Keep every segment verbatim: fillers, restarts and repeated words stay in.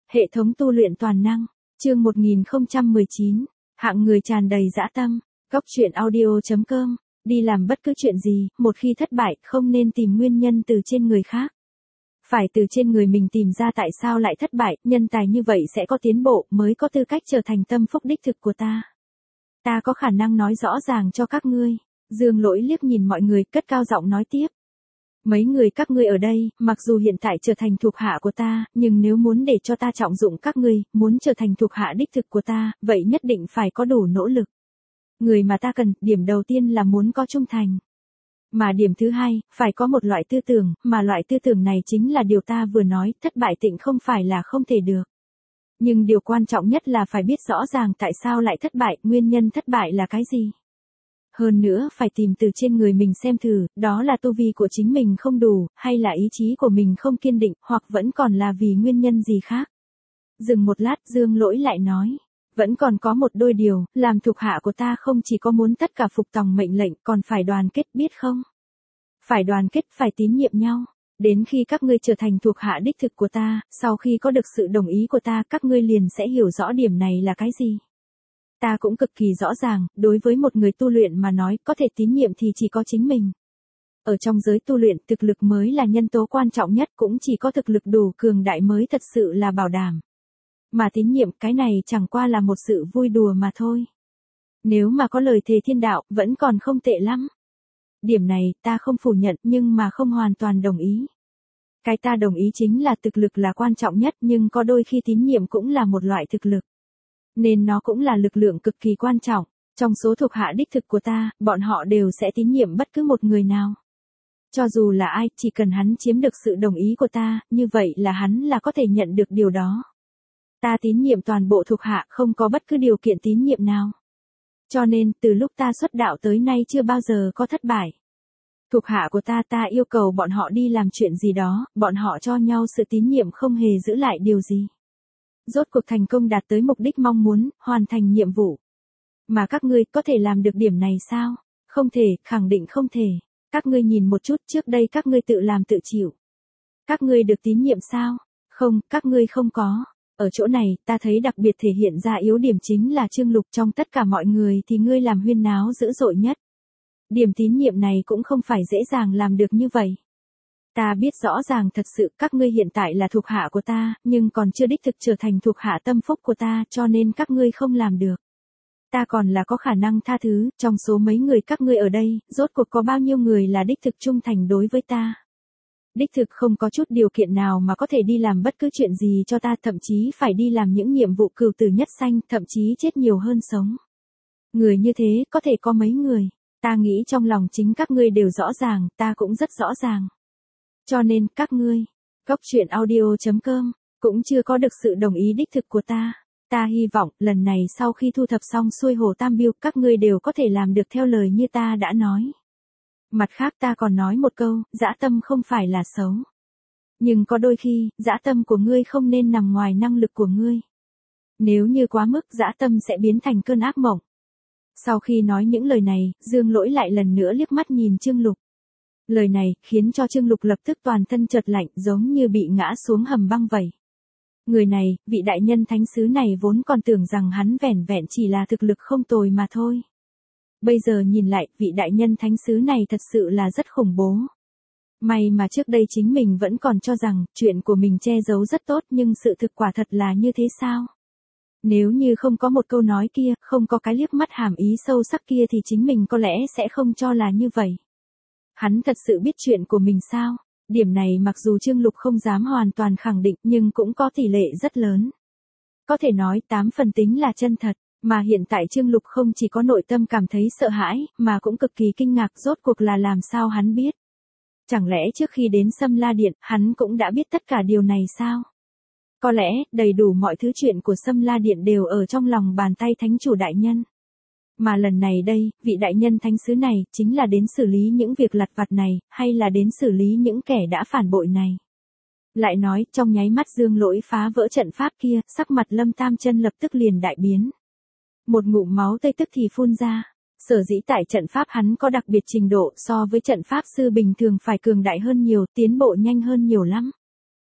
Hệ thống tu luyện toàn năng, chương một nghìn không trăm mười chín, hạng người tràn đầy dã tâm, góc truyện audio chấm com, đi làm bất cứ chuyện gì, một khi thất bại, không nên tìm nguyên nhân từ trên người khác. Phải từ trên người mình tìm ra tại sao lại thất bại, nhân tài như vậy sẽ có tiến bộ, mới có tư cách trở thành tâm phúc đích thực của ta. Ta có khả năng nói rõ ràng cho các ngươi. Dương Lỗi liếc nhìn mọi người, cất cao giọng nói tiếp. Mấy người các ngươi ở đây, mặc dù hiện tại trở thành thuộc hạ của ta, nhưng nếu muốn để cho ta trọng dụng các ngươi, muốn trở thành thuộc hạ đích thực của ta, vậy nhất định phải có đủ nỗ lực. Người mà ta cần, điểm đầu tiên là muốn có trung thành. Mà điểm thứ hai, phải có một loại tư tưởng, mà loại tư tưởng này chính là điều ta vừa nói, thất bại tịnh không phải là không thể được. Nhưng điều quan trọng nhất là phải biết rõ ràng tại sao lại thất bại, nguyên nhân thất bại là cái gì. Hơn nữa phải tìm từ trên người mình xem thử, đó là tu vi của chính mình không đủ, hay là ý chí của mình không kiên định, hoặc vẫn còn là vì nguyên nhân gì khác. Dừng một lát, Dương Lỗi lại nói. Vẫn còn có một đôi điều, làm thuộc hạ của ta không chỉ có muốn tất cả phục tòng mệnh lệnh, còn phải đoàn kết, biết không? Phải đoàn kết, phải tín nhiệm nhau. Đến khi các ngươi trở thành thuộc hạ đích thực của ta, sau khi có được sự đồng ý của ta, các ngươi liền sẽ hiểu rõ điểm này là cái gì. Ta cũng cực kỳ rõ ràng, đối với một người tu luyện mà nói, có thể tín nhiệm thì chỉ có chính mình. Ở trong giới tu luyện, thực lực mới là nhân tố quan trọng nhất, cũng chỉ có thực lực đủ cường đại mới thật sự là bảo đảm. Mà tín nhiệm, cái này chẳng qua là một sự vui đùa mà thôi. Nếu mà có lời thề thiên đạo, vẫn còn không tệ lắm. Điểm này, ta không phủ nhận, nhưng mà không hoàn toàn đồng ý. Cái ta đồng ý chính là thực lực là quan trọng nhất, nhưng có đôi khi tín nhiệm cũng là một loại thực lực. Nên nó cũng là lực lượng cực kỳ quan trọng. Trong số thuộc hạ đích thực của ta, bọn họ đều sẽ tín nhiệm bất cứ một người nào. Cho dù là ai, chỉ cần hắn chiếm được sự đồng ý của ta, như vậy là hắn là có thể nhận được điều đó. Ta tín nhiệm toàn bộ thuộc hạ, không có bất cứ điều kiện tín nhiệm nào. Cho nên, từ lúc ta xuất đạo tới nay chưa bao giờ có thất bại. Thuộc hạ của ta, ta yêu cầu bọn họ đi làm chuyện gì đó, bọn họ cho nhau sự tín nhiệm không hề giữ lại điều gì. Rốt cuộc thành công đạt tới mục đích mong muốn, hoàn thành nhiệm vụ. Mà các ngươi có thể làm được điểm này sao? Không thể, khẳng định không thể. Các ngươi nhìn một chút, trước đây các ngươi tự làm tự chịu. Các ngươi được tín nhiệm sao? Không, các ngươi không có. Ở chỗ này, ta thấy đặc biệt thể hiện ra yếu điểm chính là Trương Lục, trong tất cả mọi người thì ngươi làm huyên náo dữ dội nhất. Điểm tín nhiệm này cũng không phải dễ dàng làm được như vậy. Ta biết rõ ràng thật sự các ngươi hiện tại là thuộc hạ của ta, nhưng còn chưa đích thực trở thành thuộc hạ tâm phúc của ta, cho nên các ngươi không làm được. Ta còn là có khả năng tha thứ, trong số mấy người các ngươi ở đây, rốt cuộc có bao nhiêu người là đích thực trung thành đối với ta. Đích thực không có chút điều kiện nào mà có thể đi làm bất cứ chuyện gì cho ta, thậm chí phải đi làm những nhiệm vụ cửu tử nhất sanh, thậm chí chết nhiều hơn sống. Người như thế, có thể có mấy người. Ta nghĩ trong lòng chính các ngươi đều rõ ràng, ta cũng rất rõ ràng. Cho nên, các ngươi, góc truyện audio chấm com, cũng chưa có được sự đồng ý đích thực của ta. Ta hy vọng, lần này sau khi thu thập xong xuôi Hồ Tam Biêu, các ngươi đều có thể làm được theo lời như ta đã nói. Mặt khác ta còn nói một câu, dã tâm không phải là xấu. Nhưng có đôi khi, dã tâm của ngươi không nên nằm ngoài năng lực của ngươi. Nếu như quá mức, dã tâm sẽ biến thành cơn ác mộng. Sau khi nói những lời này, Dương Lỗi lại lần nữa liếc mắt nhìn Trương Lục. Lời này, khiến cho Trương Lục lập tức toàn thân chợt lạnh, giống như bị ngã xuống hầm băng vậy. Người này, vị đại nhân thánh sứ này vốn còn tưởng rằng hắn vẻn vẹn chỉ là thực lực không tồi mà thôi. Bây giờ nhìn lại, vị đại nhân thánh sứ này thật sự là rất khủng bố. May mà trước đây chính mình vẫn còn cho rằng, chuyện của mình che giấu rất tốt, nhưng sự thực quả thật là như thế sao? Nếu như không có một câu nói kia, không có cái liếc mắt hàm ý sâu sắc kia thì chính mình có lẽ sẽ không cho là như vậy. Hắn thật sự biết chuyện của mình sao? Điểm này mặc dù Trương Lục không dám hoàn toàn khẳng định, nhưng cũng có tỷ lệ rất lớn. Có thể nói tám phần tính là chân thật. Mà hiện tại Trương Lục không chỉ có nội tâm cảm thấy sợ hãi, mà cũng cực kỳ kinh ngạc, rốt cuộc là làm sao hắn biết. Chẳng lẽ trước khi đến Sâm La Điện, hắn cũng đã biết tất cả điều này sao? Có lẽ, đầy đủ mọi thứ chuyện của Sâm La Điện đều ở trong lòng bàn tay thánh chủ đại nhân. Mà lần này đây, vị đại nhân thánh sứ này, chính là đến xử lý những việc lặt vặt này, hay là đến xử lý những kẻ đã phản bội này. Lại nói, trong nháy mắt Dương Lỗi phá vỡ trận pháp kia, sắc mặt Lâm Tam Chân lập tức liền đại biến. Một ngụm máu tươi tức thì phun ra. Sở dĩ tại trận pháp hắn có đặc biệt trình độ so với trận pháp sư bình thường phải cường đại hơn nhiều, tiến bộ nhanh hơn nhiều lắm.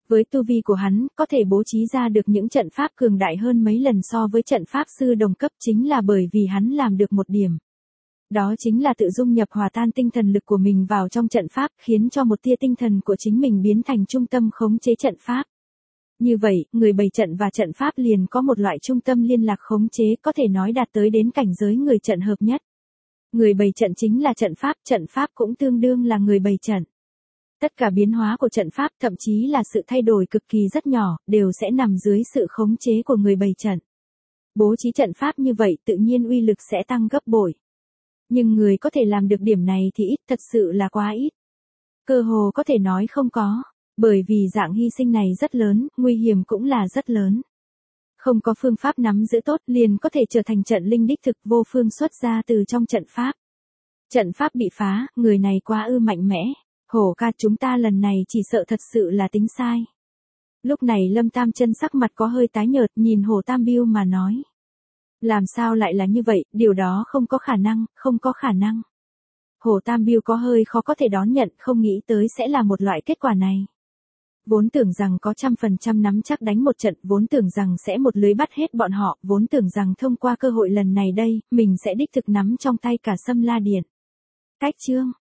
Với tu vi của hắn, có thể bố trí ra được những trận pháp cường đại hơn mấy lần so với trận pháp sư đồng cấp chính là bởi vì hắn làm được một điểm. Đó chính là tự dung nhập hòa tan tinh thần lực của mình vào trong trận pháp, khiến cho một tia tinh thần của chính mình biến thành trung tâm khống chế trận pháp. Như vậy, người bày trận và trận pháp liền có một loại trung tâm liên lạc khống chế, có thể nói đạt tới đến cảnh giới người trận hợp nhất. Người bày trận chính là trận pháp, trận pháp cũng tương đương là người bày trận. Tất cả biến hóa của trận pháp, thậm chí là sự thay đổi cực kỳ rất nhỏ, đều sẽ nằm dưới sự khống chế của người bày trận. Bố trí trận pháp như vậy tự nhiên uy lực sẽ tăng gấp bội. Nhưng người có thể làm được điểm này thì ít, thật sự là quá ít. Cơ hồ có thể nói không có, bởi vì dạng hy sinh này rất lớn, nguy hiểm cũng là rất lớn. Không có phương pháp nắm giữ tốt liền có thể trở thành trận linh đích thực vô phương xuất ra từ trong trận pháp. Trận pháp bị phá, người này quá ư mạnh mẽ. Hổ ca, chúng ta lần này chỉ sợ thật sự là tính sai. Lúc này Lâm Tam Chân sắc mặt có hơi tái nhợt, nhìn Hồ Tam Biêu mà nói. Làm sao lại là như vậy, điều đó không có khả năng, không có khả năng. Hồ Tam Biêu có hơi khó có thể đón nhận, không nghĩ tới sẽ là một loại kết quả này. Vốn tưởng rằng có trăm phần trăm nắm chắc đánh một trận, vốn tưởng rằng sẽ một lưới bắt hết bọn họ, vốn tưởng rằng thông qua cơ hội lần này đây, mình sẽ đích thực nắm trong tay cả Sâm La Điện. Cách chương